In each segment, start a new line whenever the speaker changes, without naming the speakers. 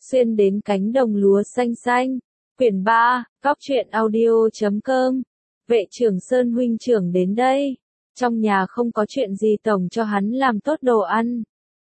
xuyên đến cánh đồng lúa xanh xanh. Quyển 3, Cóc truyện audio.com. Vệ trưởng Sơn huynh trưởng đến đây. Trong nhà không có chuyện gì tổng cho hắn làm tốt đồ ăn.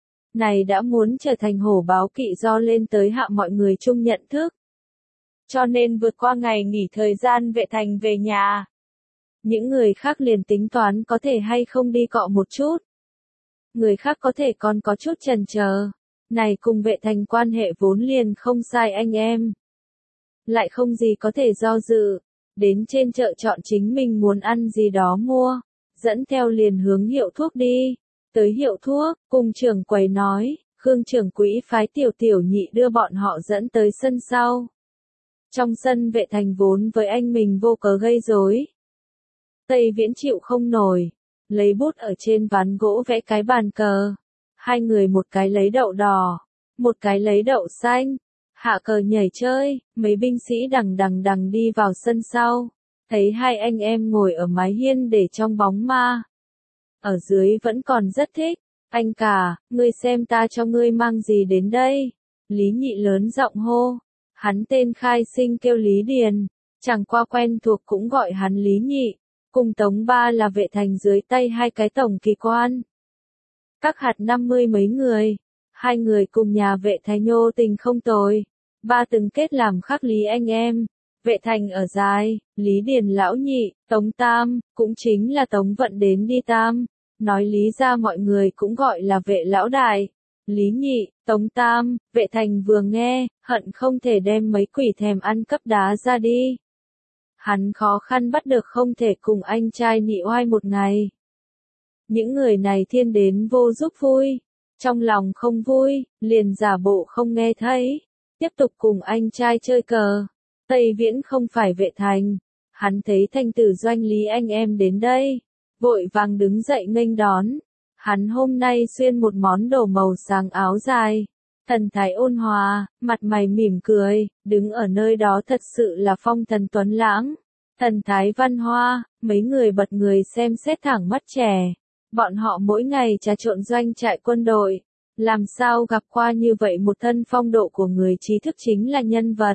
Này đã muốn trở thành hổ báo kỵ do lên tới hạ mọi người chung nhận thức. Cho nên vượt qua ngày nghỉ thời gian Vệ Thành về nhà. Những người khác liền tính toán có thể hay không đi cọ một chút. Người khác có thể còn có chút chần chờ. Này cùng Vệ Thành quan hệ vốn liền không sai anh em. Lại không gì có thể do dự. Đến trên chợ chọn chính mình muốn ăn gì đó mua. Dẫn theo liền hướng hiệu thuốc đi. Tới hiệu thuốc, cùng trưởng quầy nói, Khương trưởng quỹ phái tiểu nhị đưa bọn họ dẫn tới sân sau. Trong sân Vệ Thành vốn với anh mình vô cớ gây rối. Tây Viễn chịu không nổi, lấy bút ở trên ván gỗ vẽ cái bàn cờ. Hai người một cái lấy đậu đỏ, một cái lấy đậu xanh. Hạ cờ nhảy chơi, mấy binh sĩ đằng đi vào sân sau. Thấy hai anh em ngồi ở mái hiên để trong bóng ma. Ở dưới vẫn còn rất thích. Anh cả, ngươi xem ta cho ngươi mang gì đến đây? Lý Nhị lớn giọng hô. Hắn tên khai sinh kêu Lý Điền. Chẳng qua quen thuộc cũng gọi hắn Lý Nhị. Cùng Tống Ba là Vệ Thành dưới tay hai cái tổng kỳ quan. Các hạt 50 mấy người. Hai người cùng nhà Vệ Thành nhô tình không tồi. Ba từng kết làm khắc Lý anh em. Vệ Thành ở dài, Lý Điền lão nhị, Tống Tam, cũng chính là Tống Vận đến đi tam. Nói lý ra mọi người cũng gọi là Vệ lão đại. Lý Nhị, Tống Tam, Vệ Thành vừa nghe, hận không thể đem mấy quỷ thèm ăn cấp đá ra đi. Hắn khó khăn bắt được không thể cùng anh trai nị oai một ngày. Những người này thiên đến vô giúp vui. Trong lòng không vui, liền giả bộ không nghe thấy. Tiếp tục cùng anh trai chơi cờ. Tây Viễn không phải Vệ Thành. Hắn thấy Thanh Tử Doanh Lý anh em đến đây. Vội vàng đứng dậy nghênh đón. Hắn hôm nay xuyên một món đồ màu sáng áo dài. Thần thái ôn hòa, mặt mày mỉm cười, đứng ở nơi đó thật sự là phong thần tuấn lãng. Thần thái văn hoa, mấy người bật người xem xét thẳng mắt trẻ. Bọn họ mỗi ngày trà trộn doanh trại quân đội. Làm sao gặp qua như vậy một thân phong độ của người trí thức chính là nhân vật.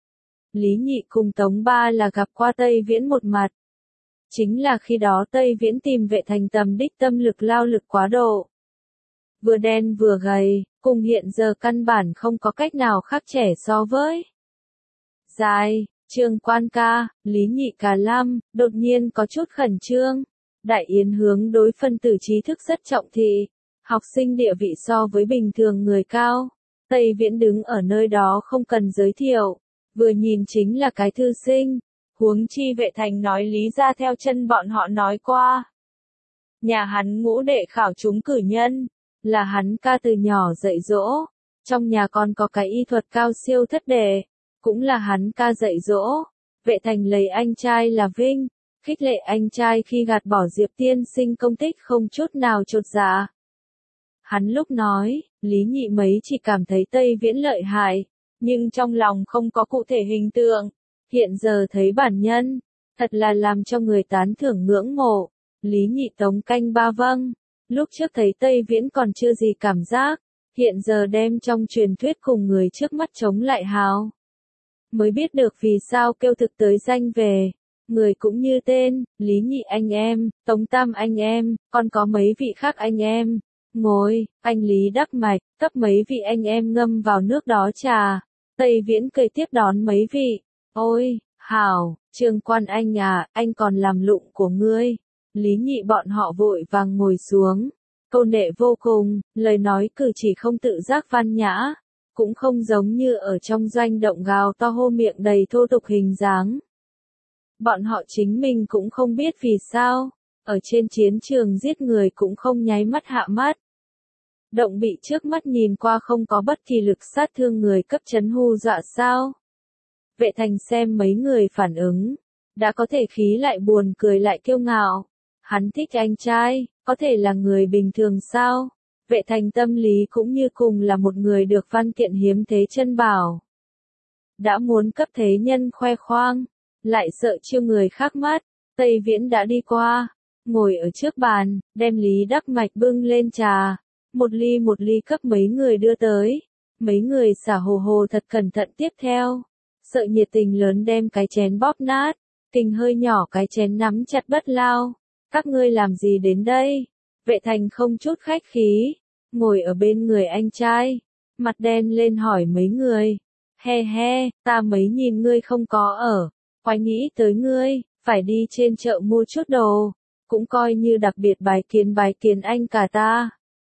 Lý Nhị cùng Tống Ba là gặp qua Tây Viễn một mặt. Chính là khi đó Tây Viễn tìm Vệ Thành tầm đích tâm lực lao lực quá độ. Vừa đen vừa gầy, cùng hiện giờ căn bản không có cách nào khác trẻ so với. Dài, Trương Quan ca, Lý Nhị Cà Lam, đột nhiên có chút khẩn trương. Đại yến hướng đối phân tử trí thức rất trọng thị. Học sinh địa vị so với bình thường người cao. Tây Viễn đứng ở nơi đó không cần giới thiệu. Vừa nhìn chính là cái thư sinh. Huống chi Vệ Thành nói lý ra theo chân bọn họ nói qua. Nhà hắn ngũ đệ khảo trúng cử nhân. Là hắn ca từ nhỏ dạy dỗ. Trong nhà còn có cái y thuật cao siêu thất đệ. Cũng là hắn ca dạy dỗ. Vệ Thành lấy anh trai là vinh. Khích lệ anh trai khi gạt bỏ Diệp tiên sinh công tích không chút nào chột dạ. Hắn lúc nói, Lý Nhị mấy chỉ cảm thấy Tây Viễn lợi hại. Nhưng trong lòng không có cụ thể hình tượng. Hiện giờ thấy bản nhân, thật là làm cho người tán thưởng ngưỡng mộ. Lý Nhị Tống canh ba vâng. Lúc trước thấy Tây Viễn còn chưa gì cảm giác. Hiện giờ đem trong truyền thuyết cùng người trước mắt chống lại hào. Mới biết được vì sao kêu thực tới danh về. Người cũng như tên, Lý Nhị anh em, Tống Tam anh em, còn có mấy vị khác anh em. Ngồi, anh Lý đắc mạch, cấp mấy vị anh em ngâm vào nước đó trà. Tây Viễn cười tiếp đón mấy vị. Ôi, hảo, Trương Quan anh à, anh còn làm lụng của ngươi. Lý Nhị bọn họ vội vàng ngồi xuống. Câu nệ vô cùng, lời nói cử chỉ không tự giác văn nhã. Cũng không giống như ở trong doanh động gào to hô miệng đầy thô tục hình dáng. Bọn họ chính mình cũng không biết vì sao. Ở trên chiến trường giết người cũng không nháy mắt hạ mắt. Động bị trước mắt nhìn qua không có bất kỳ lực sát thương người cấp chấn hù dọa sao. Vệ Thành xem mấy người phản ứng. Đã có thể khí lại buồn cười lại kiêu ngạo. Hắn thích anh trai, có thể là người bình thường sao? Vệ Thành tâm lý cũng như cùng là một người được văn kiện hiếm thế chân bảo. Đã muốn cấp thế nhân khoe khoang, lại sợ chiêu người khác mắt. Tây Viễn đã đi qua, ngồi ở trước bàn, đem Lý Đắc Mạch bưng lên trà. Một ly cấp mấy người đưa tới. Mấy người xả hồ hồ thật cẩn thận tiếp theo. Sợ nhiệt tình lớn đem cái chén bóp nát, Kình hơi nhỏ cái chén nắm chặt Bất Lao. Các ngươi làm gì đến đây? Vệ Thành không chút khách khí, ngồi ở bên người anh trai, mặt đen lên hỏi mấy người. He he, ta mấy nhìn ngươi không có ở, quái nghĩ tới ngươi, phải đi trên chợ mua chút đồ, cũng coi như đặc biệt bài kiến anh cả ta.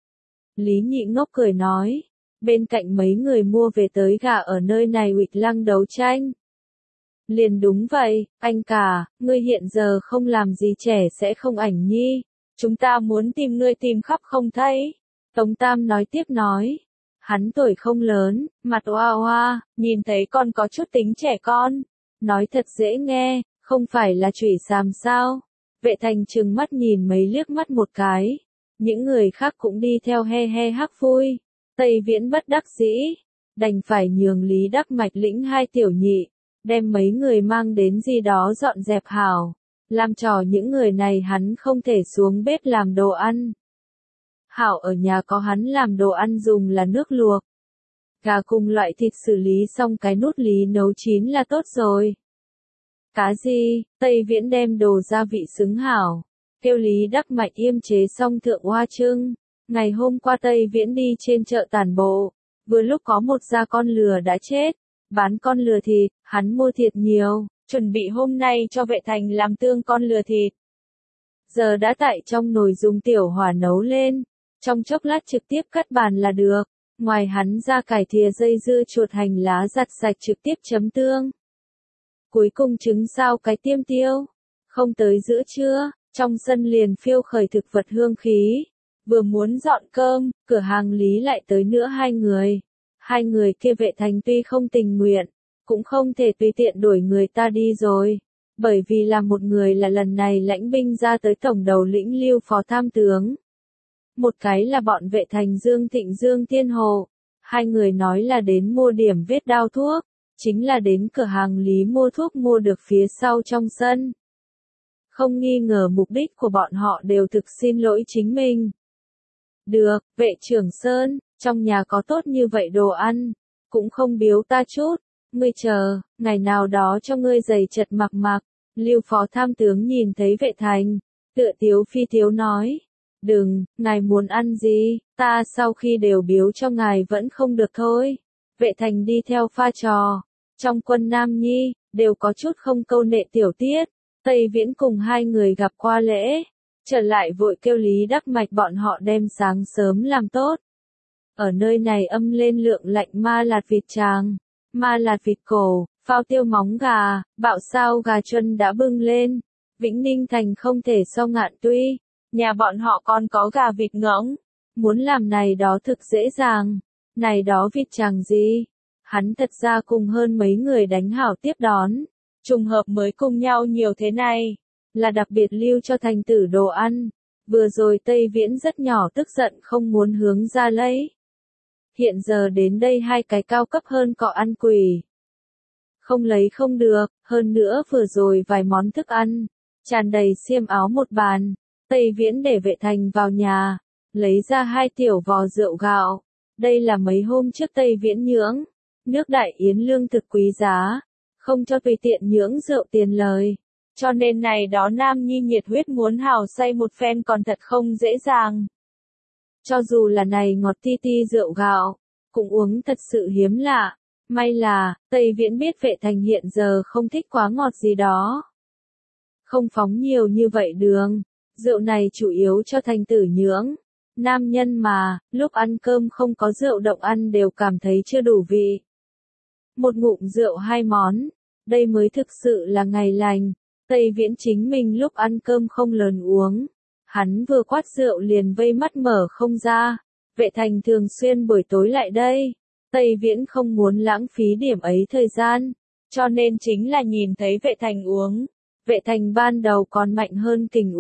Lý Nhị Ngốc cười nói, bên cạnh mấy người mua về tới gà ở nơi này Uịch Lăng đấu tranh. Liền đúng vậy, anh cả, ngươi hiện giờ không làm gì trẻ sẽ không ảnh nhi, chúng ta muốn tìm ngươi tìm khắp không thấy. Tống Tam nói tiếp nói, hắn tuổi không lớn, mặt oa oa, nhìn thấy con có chút tính trẻ con, nói thật dễ nghe, không phải là chửi xàm sao. Vệ Thành trừng mắt nhìn mấy liếc mắt một cái, những người khác cũng đi theo he he hắc vui. Tây Viễn bất đắc dĩ, đành phải nhường Lý Đắc Mạch lĩnh hai tiểu nhị, đem mấy người mang đến gì đó dọn dẹp hảo, làm trò những người này hắn không thể xuống bếp làm đồ ăn. Hảo ở nhà có hắn làm đồ ăn dùng là nước luộc. Gà cùng loại thịt xử lý xong cái nút lý nấu chín là tốt rồi. Cá gì, Tây Viễn đem đồ gia vị xứng hảo, kêu Lý Đắc Mạch yêm chế xong thượng hoa trưng. Ngày hôm qua Tây Viễn đi trên chợ tản bộ, vừa lúc có một gia con lừa đã chết, bán con lừa thịt, hắn mua thịt nhiều, chuẩn bị hôm nay cho Vệ Thành làm tương con lừa thịt. Giờ đã tại trong nồi dùng tiểu hỏa nấu lên, trong chốc lát trực tiếp cắt bàn là được, ngoài hắn ra cải thìa dây dưa chuột hành lá giặt sạch trực tiếp chấm tương. Cuối cùng trứng sao cái tiêm tiêu, không tới giữa trưa, trong sân liền phiêu khởi thực vật hương khí. Vừa muốn dọn cơm, cửa hàng Lý lại tới nữa hai người. Hai người kia Vệ Thành tuy không tình nguyện, cũng không thể tùy tiện đuổi người ta đi rồi. Bởi vì là một người là lần này lãnh binh ra tới tổng đầu lĩnh Lưu phó tham tướng. Một cái là bọn Vệ Thành Dương Thịnh Dương Thiên Hồ. Hai người nói là đến mua điểm vết đao thuốc, chính là đến cửa hàng Lý mua thuốc mua được phía sau trong sân. Không nghi ngờ mục đích của bọn họ đều thực xin lỗi chính mình. Được, Vệ trưởng Sơn, trong nhà có tốt như vậy đồ ăn, cũng không biếu ta chút, ngươi chờ, ngày nào đó cho ngươi giày chật mặc mặc. Lưu phó tham tướng nhìn thấy Vệ Thành, tựa tiếu phi tiếu nói, đừng, ngài muốn ăn gì, ta sau khi đều biếu cho ngài vẫn không được thôi. Vệ Thành đi theo pha trò, trong quân Nam Nhi, đều có chút không câu nệ tiểu tiết. Tây Viễn cùng hai người gặp qua lễ, trở lại vội kêu Lý Đắc Mạch bọn họ đem sáng sớm làm tốt. Ở nơi này âm lên lượng lạnh ma lạt vịt tràng, ma lạt vịt cổ, phao tiêu móng gà, bạo sao gà chân đã bưng lên. Vĩnh Ninh Thành không thể so Ngạn Tuy, nhà bọn họ còn có gà vịt ngỗng, muốn làm này đó thực dễ dàng. Này đó vịt tràng gì? Hắn thật ra cùng hơn mấy người đánh hảo tiếp đón. Trùng hợp mới cùng nhau nhiều thế này, là đặc biệt lưu cho thành tử đồ ăn. Vừa rồi Tây Viễn rất nhỏ tức giận không muốn hướng ra lấy. Hiện giờ đến đây hai cái cao cấp hơn cọ ăn quỷ. Không lấy không được, hơn nữa vừa rồi vài món thức ăn, tràn đầy xiêm áo một bàn. Tây Viễn để Vệ Thành vào nhà, lấy ra hai tiểu vò rượu gạo. Đây là mấy hôm trước Tây Viễn nhưỡng, nước Đại Yến lương thực quý giá. Không cho tùy tiện nhưỡng rượu tiền lời. Cho nên này đó Nam Nhi nhiệt huyết muốn hào say một phen còn thật không dễ dàng. Cho dù là này ngọt ti ti rượu gạo, cũng uống thật sự hiếm lạ. May là, Tây Viễn biết Vệ Thành hiện giờ không thích quá ngọt gì đó. Không phóng nhiều như vậy đường. Rượu này chủ yếu cho thành tử nhưỡng. Nam nhân mà, lúc ăn cơm không có rượu động ăn đều cảm thấy chưa đủ vị. Một ngụm rượu hai món, đây mới thực sự là ngày lành. Tây Viễn chính mình lúc ăn cơm không lớn uống, hắn vừa quát rượu liền vây mắt mở không ra. Vệ Thành thường xuyên buổi tối lại đây, Tây Viễn không muốn lãng phí điểm ấy thời gian, cho nên chính là nhìn thấy Vệ Thành uống. Vệ Thành ban đầu còn mạnh hơn Kình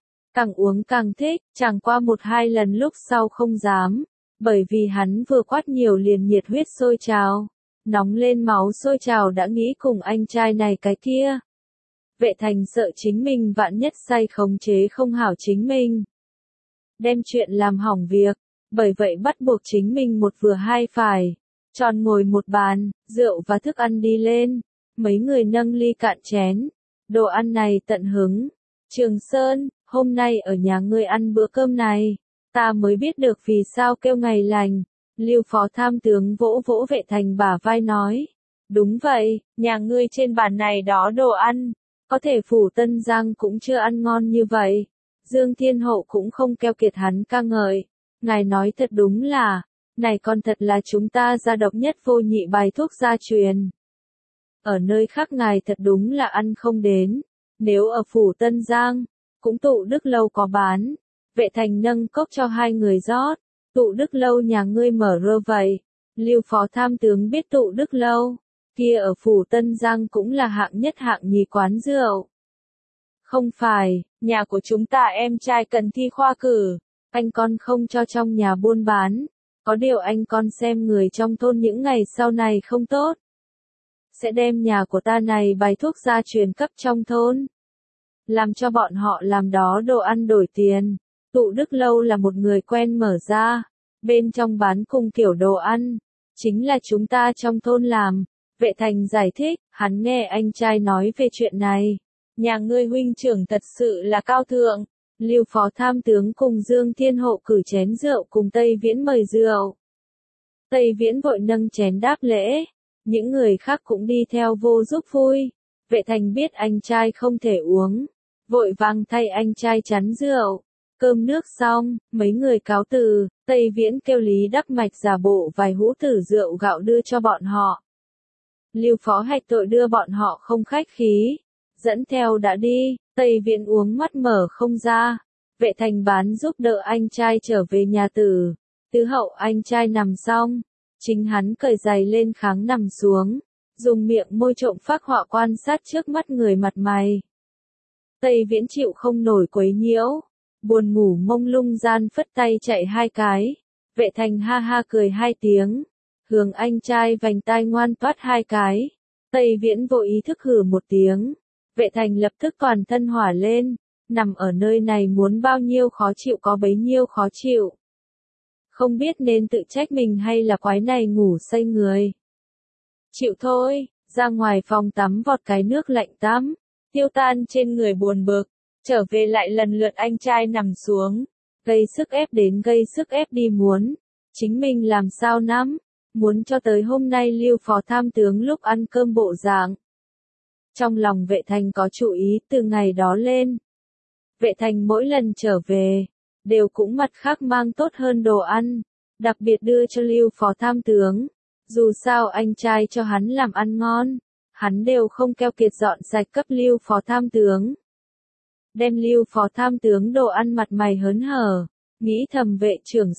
uống càng thích, chẳng qua một hai lần lúc sau không dám, bởi vì hắn vừa quát nhiều liền nhiệt huyết sôi trào. Nóng lên máu sôi trào đã nghĩ cùng anh trai này cái kia. Vệ Thành sợ chính mình vạn nhất say khống chế không hảo chính mình. Đem chuyện làm hỏng việc, bởi vậy bắt buộc chính mình một vừa hai phải. Tròn ngồi một bàn, rượu và thức ăn đi lên. Mấy người nâng ly cạn chén. Đồ ăn này tận hứng. Trường Sơn, hôm nay ở nhà ngươi ăn bữa cơm này. Ta mới biết được vì sao kêu ngày lành. Lưu phó tham tướng vỗ vỗ Vệ Thành bả vai nói. Đúng vậy, nhà ngươi trên bàn này đó đồ ăn. Có thể Phủ Tân Giang cũng chưa ăn ngon như vậy. Dương Thiên Hậu cũng không keo kiệt hắn ca ngợi. Ngài nói thật đúng là, này còn thật là chúng ta gia độc nhất vô nhị bài thuốc gia truyền. Ở nơi khác ngài thật đúng là ăn không đến. Nếu ở Phủ Tân Giang, cũng Tụ Đức Lâu có bán. Vệ Thành nâng cốc cho hai người rót. Tụ Đức Lâu nhà ngươi mở rơ vậy. Lưu phó tham tướng biết Tụ Đức Lâu. Kia ở Phủ Tân Giang cũng là hạng nhất hạng nhì quán rượu. Không phải, nhà của chúng ta em trai cần thi khoa cử. Anh con không cho trong nhà buôn bán. Có điều anh con xem người trong thôn những ngày sau này không tốt. Sẽ đem nhà của ta này bài thuốc gia truyền cấp trong thôn. Làm cho bọn họ làm đó đồ ăn đổi tiền. Tụ Đức Lâu là một người quen mở ra. Bên trong bán cùng kiểu đồ ăn. Chính là chúng ta trong thôn làm. Vệ Thành giải thích, hắn nghe anh trai nói về chuyện này. Nhà ngươi huynh trưởng thật sự là cao thượng. Lưu phó tham tướng cùng Dương Thiên Hộ cử chén rượu cùng Tây Viễn mời rượu. Tây Viễn vội nâng chén đáp lễ. Những người khác cũng đi theo vô giúp vui. Vệ Thành biết anh trai không thể uống. Vội vàng thay anh trai chắn rượu. Cơm nước xong, mấy người cáo từ. Tây Viễn kêu Lý Đắc Mạch giả bộ vài hũ tử rượu gạo đưa cho bọn họ. Lưu phó hạch tội đưa bọn họ không khách khí. Dẫn theo đã đi, Tây Viễn uống mắt mở không ra. Vệ Thành bán giúp đỡ anh trai trở về nhà Tử. Tứ hậu anh trai nằm xong. Chính hắn cởi giày lên kháng nằm xuống. Dùng miệng môi trộm phác họa quan sát trước mắt người mặt mày. Tây Viễn chịu không nổi quấy nhiễu. Buồn ngủ mông lung gian phất tay chạy hai cái. Vệ Thành ha ha cười hai tiếng. Hướng anh trai vành tai ngoan toát hai cái. Tây Viễn vô ý thức hừ một tiếng. Vệ Thành lập tức toàn thân hỏa lên. Nằm ở nơi này muốn bao nhiêu khó chịu có bấy nhiêu khó chịu. Không biết nên tự trách mình hay là quái này ngủ say người. Chịu thôi, ra ngoài phòng tắm vọt cái nước lạnh tắm. Tiêu tan trên người buồn bực. Trở về lại lần lượt anh trai nằm xuống. Gây sức ép đến gây sức ép đi muốn. Chính mình làm sao nắm. Muốn cho tới hôm nay Lưu phó tham tướng lúc ăn cơm bộ dạng. Trong lòng Vệ Thành có chú ý từ ngày đó lên. Vệ Thành mỗi lần trở về, đều cũng mặt khác mang tốt hơn đồ ăn, đặc biệt đưa cho Lưu phó tham tướng. Dù sao anh trai cho hắn làm ăn ngon, hắn đều không keo kiệt dọn sạch cấp Lưu phó tham tướng. Đem Lưu phó tham tướng đồ ăn mặt mày hớn hở, nghĩ thầm Vệ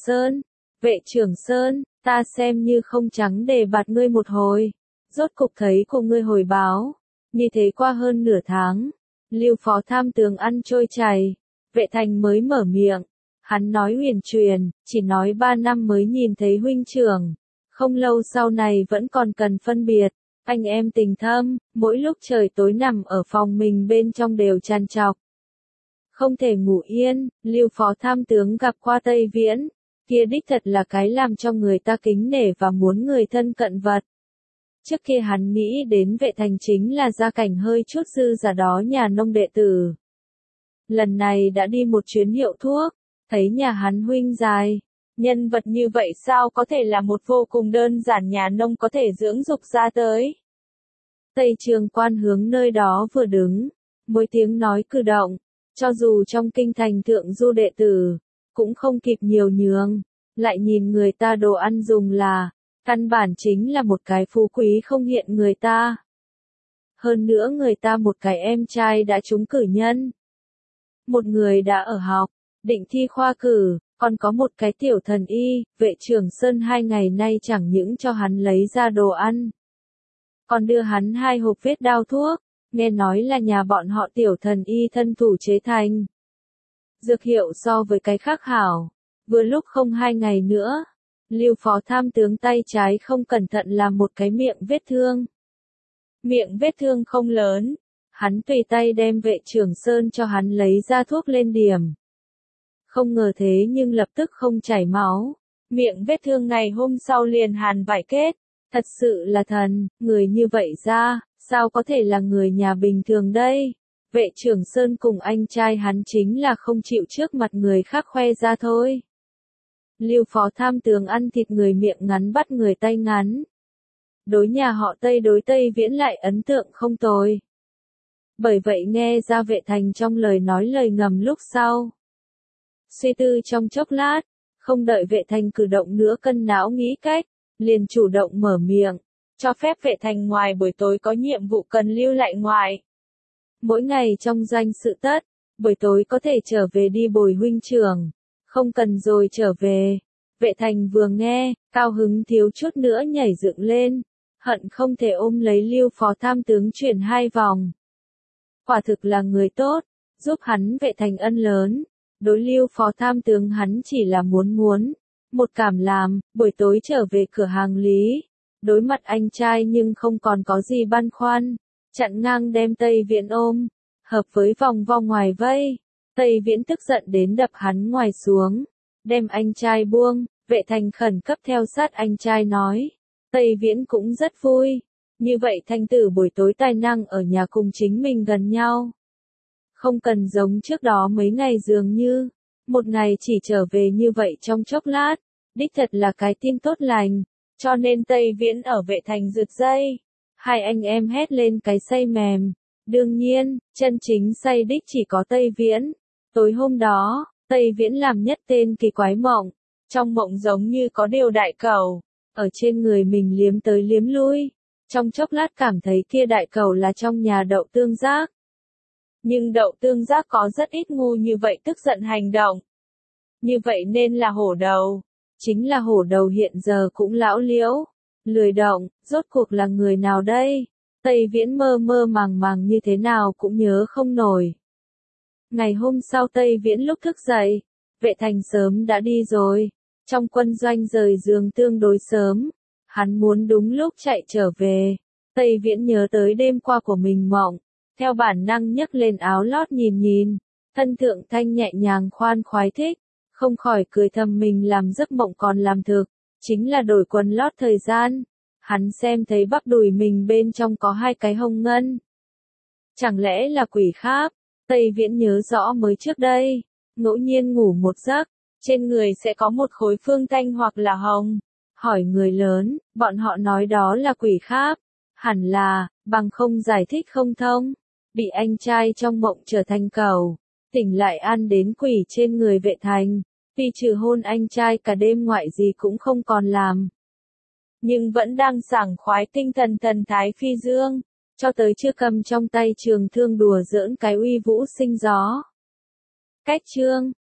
trưởng Sơn, ta xem như không trắng để bạt ngươi một hồi. Rốt cục thấy của ngươi hồi báo. Như thế qua hơn nửa tháng. Lưu phó tham tướng ăn trôi chảy. Vệ Thành mới mở miệng. Hắn nói huyền truyền, chỉ nói 3 năm mới nhìn thấy huynh trưởng. Không lâu sau này vẫn còn cần phân biệt. Anh em tình thâm, mỗi lúc trời tối nằm ở phòng mình bên trong đều tràn trọc. Không thể ngủ yên, Lưu phó tham tướng gặp qua Tây Viễn. Kia đích thật là cái làm cho người ta kính nể và muốn người thân cận vật. Trước kia hắn nghĩ đến Vệ Thành chính là gia cảnh hơi chút dư giả đó nhà nông đệ tử. Lần này đã đi một chuyến hiệu thuốc, thấy nhà hắn huynh dài. Nhân vật như vậy sao có thể là một vô cùng đơn giản nhà nông có thể dưỡng dục ra tới. Tây Trường Quan hướng nơi đó vừa đứng, mỗi tiếng nói cử động, cho dù trong kinh thành thượng du đệ tử, cũng không kịp nhiều nhường, lại nhìn người ta đồ ăn dùng là, căn bản chính là một cái phú quý không hiện người ta. Hơn nữa người ta một cái em trai đã trúng cử nhân. Một người đã ở học, định thi khoa cử, còn có một cái tiểu thần y, Vệ trưởng Sơn 2 ngày nay chẳng những cho hắn lấy ra đồ ăn. Còn đưa hắn 2 hộp vết đao thuốc, nghe nói là nhà bọn họ tiểu thần y thân thủ chế thành. Dược hiệu so với cái khác hảo, vừa lúc không 2 ngày nữa. Lưu phó tham tướng tay trái không cẩn thận làm một cái miệng vết thương. Miệng vết thương không lớn, hắn tùy tay đem Vệ trưởng Sơn cho hắn lấy ra thuốc lên điểm. Không ngờ thế nhưng lập tức không chảy máu. Miệng vết thương ngày hôm sau liền hàn vải kết, Thật sự là thần, người như vậy ra, sao có thể là người nhà bình thường đây? Vệ trưởng Sơn cùng anh trai hắn chính là không chịu trước mặt người khác khoe ra thôi. Lưu phó tham tướng ăn thịt người miệng ngắn bắt người tay ngắn. Đối nhà họ Tây đối Tây Viễn lại ấn tượng không tồi. Bởi vậy nghe ra Vệ Thành trong lời nói lời ngầm lúc sau. Suy tư trong chốc lát, không đợi Vệ Thành cử động nữa cân não nghĩ cách, liền chủ động mở miệng, cho phép Vệ Thành ngoài buổi tối có nhiệm vụ cần lưu lại ngoài. Mỗi ngày trong doanh sự tất, buổi tối có thể trở về đi bồi huynh trưởng, không cần rồi trở về. Vệ Thành vừa nghe, cao hứng thiếu chút nữa nhảy dựng lên, hận không thể ôm lấy Lưu phó tham tướng chuyển 2 vòng. Quả thực là người tốt, giúp hắn Vệ Thành ân lớn. Đối Lưu phó tham tướng hắn chỉ là muốn một cảm làm, buổi tối trở về cửa hàng Lý. Đối mặt anh trai nhưng không còn có gì băn khoăn, chặn ngang đem Tây Viễn ôm, hợp với vòng vo ngoài vây. Tây Viễn tức giận đến đập hắn ngoài xuống, đem anh trai buông. Vệ Thành khẩn cấp theo sát anh trai nói. Tây Viễn cũng rất vui, như vậy Thanh tử buổi tối tài năng ở nhà cùng chính mình gần nhau. Không cần giống trước đó mấy ngày dường như, một ngày chỉ trở về như vậy trong chốc lát, đích thật là cái tin tốt lành, cho nên Tây Viễn ở Vệ Thành rực dây. Hai anh em hét lên cái say mềm, đương nhiên, chân chính say đích chỉ có Tây Viễn. Tối hôm đó, Tây Viễn làm nhất tên kỳ quái mộng, trong mộng giống như có điều đại cầu, ở trên người mình liếm tới liếm lui, trong chốc lát cảm thấy kia đại cầu là trong nhà Đậu Tương Giác. Nhưng Đậu Tương Giác có rất ít ngu như vậy tức giận hành động. Như vậy nên là hổ đầu. Chính là hổ đầu hiện giờ cũng lão liễu, lười động, rốt cuộc là người nào đây? Tây Viễn mơ mơ màng như thế nào cũng nhớ không nổi. Ngày hôm sau Tây Viễn lúc thức dậy, Vệ Thành sớm đã đi rồi. Trong quân doanh rời giường tương đối sớm, hắn muốn đúng lúc chạy trở về. Tây Viễn nhớ tới đêm qua của mình mộng, theo bản năng nhấc lên áo lót nhìn, thân thượng thanh nhẹ nhàng khoan khoái thích, không khỏi cười thầm mình làm giấc mộng còn làm thực, chính là đổi quần lót thời gian. Hắn xem thấy bắp đùi mình bên trong có 2 cái hồng ngân. Chẳng lẽ là quỷ khác? Tây Viễn nhớ rõ mới trước đây, ngẫu nhiên ngủ một giấc, trên người sẽ có một khối phương thanh hoặc là hồng. Hỏi người lớn, bọn họ nói đó là quỷ khác. Hẳn là, bằng không giải thích không thông. Bị anh trai trong mộng trở thành cẩu, tỉnh lại ăn đến quỷ trên người Vệ Thành. Vì trừ hôn anh trai cả đêm ngoại gì cũng không còn làm. Nhưng vẫn đang sảng khoái tinh thần thần thái phi dương, cho tới chưa cầm trong tay trường thương đùa giỡn cái uy vũ sinh gió. Cách chương